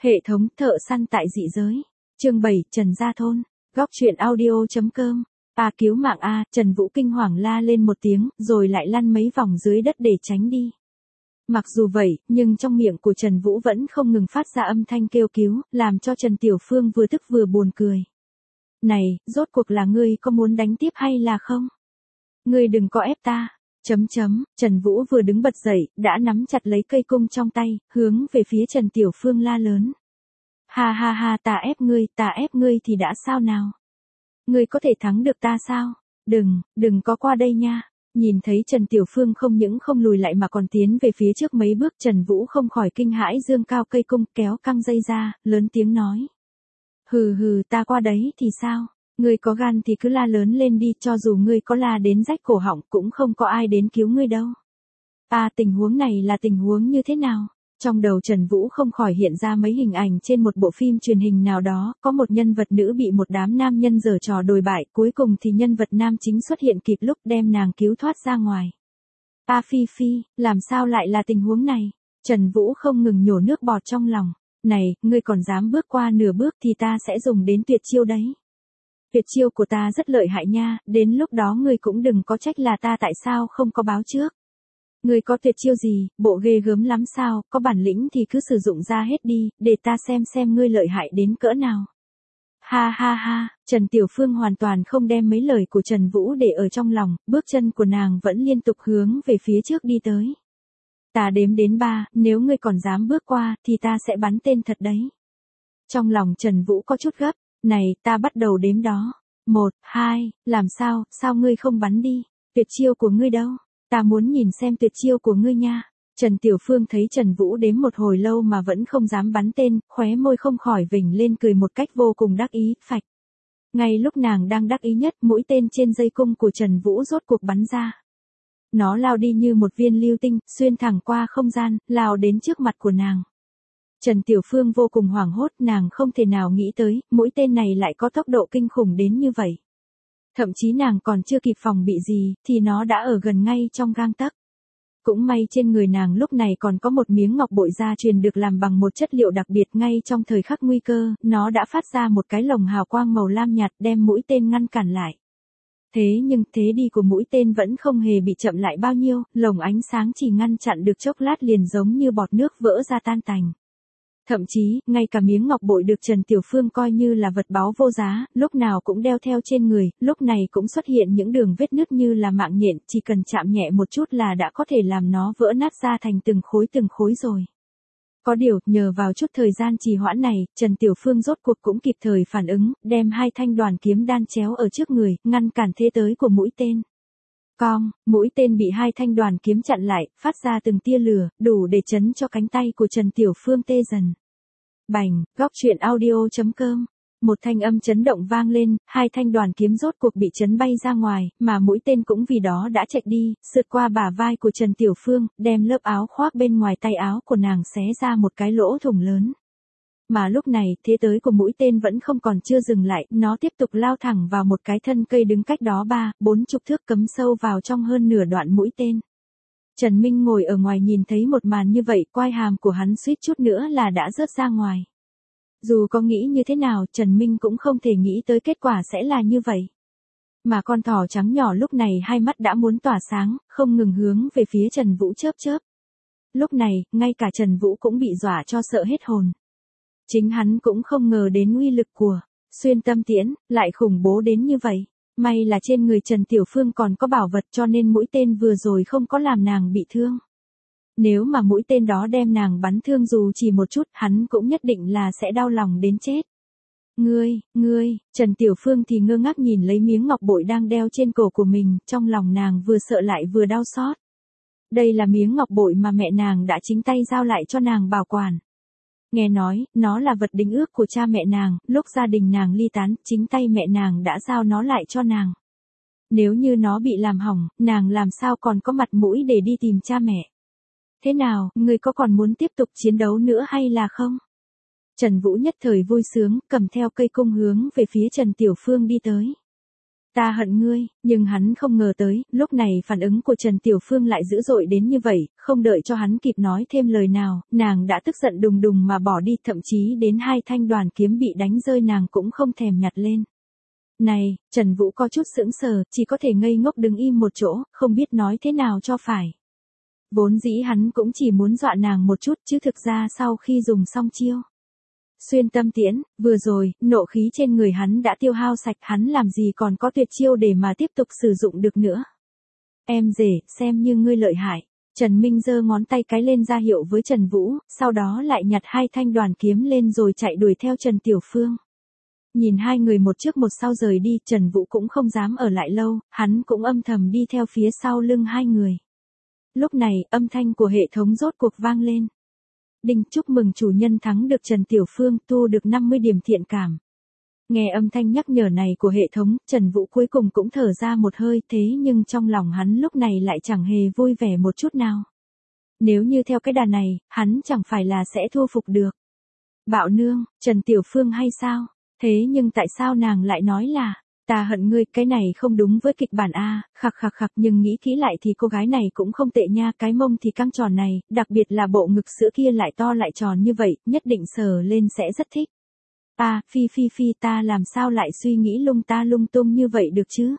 Hệ thống thợ săn tại dị giới. Chương 7, Trần Gia Thôn. Góc truyện audio.com. Cứu mạng a, Trần Vũ kinh hoàng la lên một tiếng, rồi lại lăn mấy vòng dưới đất để tránh đi. Mặc dù vậy, nhưng trong miệng của Trần Vũ vẫn không ngừng phát ra âm thanh kêu cứu, làm cho Trần Tiểu Phương vừa tức vừa buồn cười. Này, rốt cuộc là ngươi có muốn đánh tiếp hay là không? Ngươi đừng có ép ta. Trần Vũ vừa đứng bật dậy, đã nắm chặt lấy cây cung trong tay, hướng về phía Trần Tiểu Phương la lớn. Ha ha ha, ta ép ngươi thì đã sao nào? Ngươi có thể thắng được ta sao? Đừng có qua đây nha. Nhìn thấy Trần Tiểu Phương không những không lùi lại mà còn tiến về phía trước mấy bước, Trần Vũ không khỏi kinh hãi dương cao cây cung, kéo căng dây ra, lớn tiếng nói. Hừ, ta qua đấy thì sao? Ngươi có gan thì cứ la lớn lên đi, cho dù ngươi có la đến rách cổ họng cũng không có ai đến cứu ngươi đâu. Tình huống này là tình huống như thế nào? Trong đầu Trần Vũ không khỏi hiện ra mấy hình ảnh trên một bộ phim truyền hình nào đó, có một nhân vật nữ bị một đám nam nhân giở trò đồi bại, cuối cùng thì nhân vật nam chính xuất hiện kịp lúc đem nàng cứu thoát ra ngoài. Phi, làm sao lại là tình huống này? Trần Vũ không ngừng nhổ nước bọt trong lòng. Này, ngươi còn dám bước qua nửa bước thì ta sẽ dùng đến tuyệt chiêu đấy. Tuyệt chiêu của ta rất lợi hại nha, đến lúc đó ngươi cũng đừng có trách là ta tại sao không có báo trước. Ngươi có tuyệt chiêu gì, bộ ghê gớm lắm sao, có bản lĩnh thì cứ sử dụng ra hết đi, để ta xem ngươi lợi hại đến cỡ nào. Ha, Trần Tiểu Phương hoàn toàn không đem mấy lời của Trần Vũ để ở trong lòng, bước chân của nàng vẫn liên tục hướng về phía trước đi tới. Ta đếm đến 3, nếu ngươi còn dám bước qua, thì ta sẽ bắn tên thật đấy. Trong lòng Trần Vũ có chút gấp, này, ta bắt đầu đếm đó. 1, 2, làm sao ngươi không bắn đi, tuyệt chiêu của ngươi đâu? Ta muốn nhìn xem tuyệt chiêu của ngươi nha. Trần Tiểu Phương thấy Trần Vũ đếm một hồi lâu mà vẫn không dám bắn tên, khóe môi không khỏi vểnh lên cười một cách vô cùng đắc ý, phạch. Ngay lúc nàng đang đắc ý nhất, mũi tên trên dây cung của Trần Vũ rốt cuộc bắn ra. Nó lao đi như một viên lưu tinh, xuyên thẳng qua không gian, lao đến trước mặt của nàng. Trần Tiểu Phương vô cùng hoảng hốt, nàng không thể nào nghĩ tới, mũi tên này lại có tốc độ kinh khủng đến như vậy. Thậm chí nàng còn chưa kịp phòng bị gì, thì nó đã ở gần ngay trong gang tấc. Cũng may trên người nàng lúc này còn có một miếng ngọc bội gia truyền được làm bằng một chất liệu đặc biệt, ngay trong thời khắc nguy cơ, nó đã phát ra một cái lồng hào quang màu lam nhạt đem mũi tên ngăn cản lại. Thế nhưng thế đi của mũi tên vẫn không hề bị chậm lại bao nhiêu, lồng ánh sáng chỉ ngăn chặn được chốc lát liền giống như bọt nước vỡ ra tan tành. Thậm chí, ngay cả miếng ngọc bội được Trần Tiểu Phương coi như là vật báu vô giá, lúc nào cũng đeo theo trên người, lúc này cũng xuất hiện những đường vết nứt như là mạng nhện, chỉ cần chạm nhẹ một chút là đã có thể làm nó vỡ nát ra thành từng khối rồi. Có điều, nhờ vào chút thời gian trì hoãn này, Trần Tiểu Phương rốt cuộc cũng kịp thời phản ứng, đem 2 thanh đoàn kiếm đan chéo ở trước người, ngăn cản thế tới của mũi tên. Mũi tên bị 2 thanh đoàn kiếm chặn lại, phát ra từng tia lửa, đủ để chấn cho cánh tay của Trần Tiểu Phương tê dần. Bành, góc truyện audio.com. Một thanh âm chấn động vang lên, 2 thanh đoàn kiếm rốt cuộc bị chấn bay ra ngoài, mà mũi tên cũng vì đó đã chạy đi, sượt qua bả vai của Trần Tiểu Phương, đem lớp áo khoác bên ngoài tay áo của nàng xé ra một cái lỗ thủng lớn. Mà lúc này, thế tới của mũi tên vẫn không còn chưa dừng lại, nó tiếp tục lao thẳng vào một cái thân cây đứng cách đó 3-40 thước, cắm sâu vào trong hơn nửa đoạn mũi tên. Trần Minh ngồi ở ngoài nhìn thấy một màn như vậy, quai hàm của hắn suýt chút nữa là đã rớt ra ngoài. Dù có nghĩ như thế nào, Trần Minh cũng không thể nghĩ tới kết quả sẽ là như vậy. Mà con thỏ trắng nhỏ lúc này hai mắt đã muốn tỏa sáng, không ngừng hướng về phía Trần Vũ chớp. Lúc này, ngay cả Trần Vũ cũng bị dọa cho sợ hết hồn. Chính hắn cũng không ngờ đến uy lực của xuyên tâm tiễn lại khủng bố đến như vậy. May là trên người Trần Tiểu Phương còn có bảo vật cho nên mũi tên vừa rồi không có làm nàng bị thương. Nếu mà mũi tên đó đem nàng bắn thương dù chỉ một chút, hắn cũng nhất định là sẽ đau lòng đến chết. Ngươi, Trần Tiểu Phương thì ngơ ngác nhìn lấy miếng ngọc bội đang đeo trên cổ của mình, trong lòng nàng vừa sợ lại vừa đau xót. Đây là miếng ngọc bội mà mẹ nàng đã chính tay giao lại cho nàng bảo quản. Nghe nói, nó là vật đính ước của cha mẹ nàng, lúc gia đình nàng ly tán, chính tay mẹ nàng đã giao nó lại cho nàng. Nếu như nó bị làm hỏng, nàng làm sao còn có mặt mũi để đi tìm cha mẹ. Thế nào, ngươi có còn muốn tiếp tục chiến đấu nữa hay là không? Trần Vũ nhất thời vui sướng, cầm theo cây cung hướng về phía Trần Tiểu Phương đi tới. Ta hận ngươi, nhưng hắn không ngờ tới, lúc này phản ứng của Trần Tiểu Phương lại dữ dội đến như vậy, không đợi cho hắn kịp nói thêm lời nào, nàng đã tức giận đùng đùng mà bỏ đi, thậm chí đến 2 thanh đoàn kiếm bị đánh rơi nàng cũng không thèm nhặt lên. Này, Trần Vũ có chút sững sờ, chỉ có thể ngây ngốc đứng im một chỗ, không biết nói thế nào cho phải. Vốn dĩ hắn cũng chỉ muốn dọa nàng một chút chứ thực ra sau khi dùng xong chiêu xuyên tâm tiễn, vừa rồi, nộ khí trên người hắn đã tiêu hao sạch, hắn làm gì còn có tuyệt chiêu để mà tiếp tục sử dụng được nữa. Em rể, xem như ngươi lợi hại. Trần Minh giơ ngón tay cái lên ra hiệu với Trần Vũ, sau đó lại nhặt 2 thanh đoàn kiếm lên rồi chạy đuổi theo Trần Tiểu Phương. Nhìn hai người một trước một sau rời đi, Trần Vũ cũng không dám ở lại lâu, hắn cũng âm thầm đi theo phía sau lưng hai người. Lúc này, âm thanh của hệ thống rốt cuộc vang lên. Đinh, chúc mừng chủ nhân thắng được Trần Tiểu Phương, thu được 50 điểm thiện cảm. Nghe âm thanh nhắc nhở này của hệ thống, Trần Vũ cuối cùng cũng thở ra một hơi, thế nhưng trong lòng hắn lúc này lại chẳng hề vui vẻ một chút nào. Nếu như theo cái đà này, hắn chẳng phải là sẽ thu phục được. Bạo nương, Trần Tiểu Phương hay sao? Thế nhưng tại sao nàng lại nói là, ta hận ngươi, cái này không đúng với kịch bản A, khặc khặc khặc, nhưng nghĩ kỹ lại thì cô gái này cũng không tệ nha, cái mông thì căng tròn này, đặc biệt là bộ ngực sữa kia lại to lại tròn như vậy, nhất định sờ lên sẽ rất thích. Phi phi phi, ta làm sao lại suy nghĩ lung tung như vậy được chứ?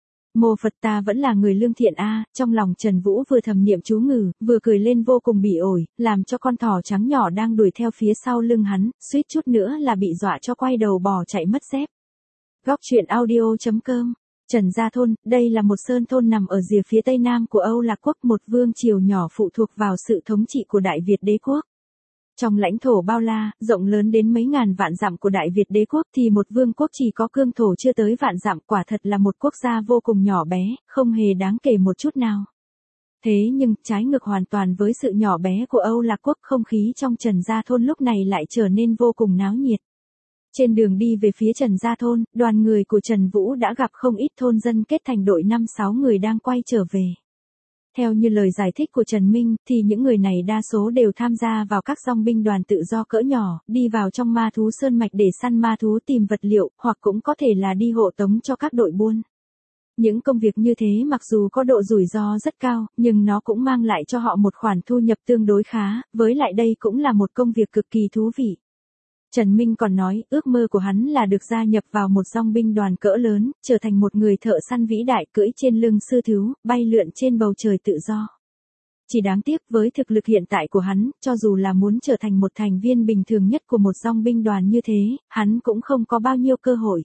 Mô Phật, ta vẫn là người lương thiện a. Trong lòng Trần Vũ vừa thầm niệm chú ngữ, vừa cười lên vô cùng bỉ ổi, làm cho con thỏ trắng nhỏ đang đuổi theo phía sau lưng hắn, suýt chút nữa là bị dọa cho quay đầu bỏ chạy mất dép. Góc truyện audio.com. Trần Gia Thôn, đây là một sơn thôn nằm ở rìa phía tây nam của Âu Lạc Quốc, một vương triều nhỏ phụ thuộc vào sự thống trị của Đại Việt đế quốc. Trong lãnh thổ bao la, rộng lớn đến mấy ngàn vạn dặm của Đại Việt đế quốc thì một vương quốc chỉ có cương thổ chưa tới vạn dặm, quả thật là một quốc gia vô cùng nhỏ bé, không hề đáng kể một chút nào. Thế nhưng, trái ngược hoàn toàn với sự nhỏ bé của Âu Lạc Quốc, không khí trong Trần Gia Thôn lúc này lại trở nên vô cùng náo nhiệt. Trên đường đi về phía Trần Gia Thôn, đoàn người của Trần Vũ đã gặp không ít thôn dân kết thành đội 5-6 người đang quay trở về. Theo như lời giải thích của Trần Minh, thì những người này đa số đều tham gia vào các dòng binh đoàn tự do cỡ nhỏ, đi vào trong ma thú sơn mạch để săn ma thú tìm vật liệu, hoặc cũng có thể là đi hộ tống cho các đội buôn. Những công việc như thế mặc dù có độ rủi ro rất cao, nhưng nó cũng mang lại cho họ một khoản thu nhập tương đối khá, với lại đây cũng là một công việc cực kỳ thú vị. Trần Minh còn nói, ước mơ của hắn là được gia nhập vào một dòng binh đoàn cỡ lớn, trở thành một người thợ săn vĩ đại cưỡi trên lưng sư thú, bay lượn trên bầu trời tự do. Chỉ đáng tiếc với thực lực hiện tại của hắn, cho dù là muốn trở thành một thành viên bình thường nhất của một dòng binh đoàn như thế, hắn cũng không có bao nhiêu cơ hội.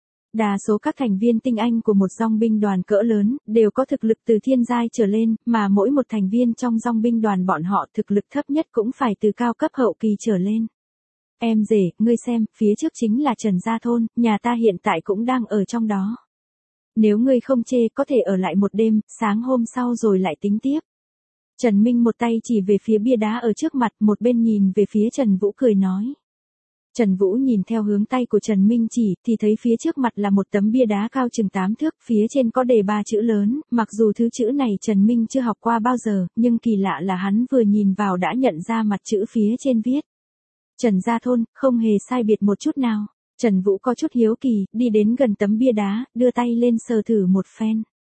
Đa số các thành viên tinh anh của một dòng binh đoàn cỡ lớn, đều có thực lực từ thiên giai trở lên, mà mỗi một thành viên trong dòng binh đoàn bọn họ thực lực thấp nhất cũng phải từ cao cấp hậu kỳ trở lên. Em rể, ngươi xem, phía trước chính là Trần Gia Thôn, nhà ta hiện tại cũng đang ở trong đó. Nếu ngươi không chê, có thể ở lại một đêm, sáng hôm sau rồi lại tính tiếp. Trần Minh một tay chỉ về phía bia đá ở trước mặt, một bên nhìn về phía Trần Vũ cười nói. Trần Vũ nhìn theo hướng tay của Trần Minh chỉ, thì thấy phía trước mặt là một tấm bia đá cao chừng 8 thước, phía trên có đề 3 chữ lớn, mặc dù thứ chữ này Trần Minh chưa học qua bao giờ, nhưng kỳ lạ là hắn vừa nhìn vào đã nhận ra mặt chữ phía trên viết. Trần Gia Thôn, không hề sai biệt một chút nào. Trần Vũ có chút hiếu kỳ, đi đến gần tấm bia đá, đưa tay lên sờ thử một phen.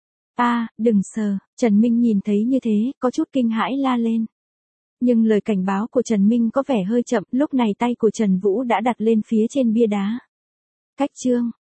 Đừng sờ. Trần Minh nhìn thấy như thế, có chút kinh hãi la lên. Nhưng lời cảnh báo của Trần Minh có vẻ hơi chậm, lúc này tay của Trần Vũ đã đặt lên phía trên bia đá. Cách chương,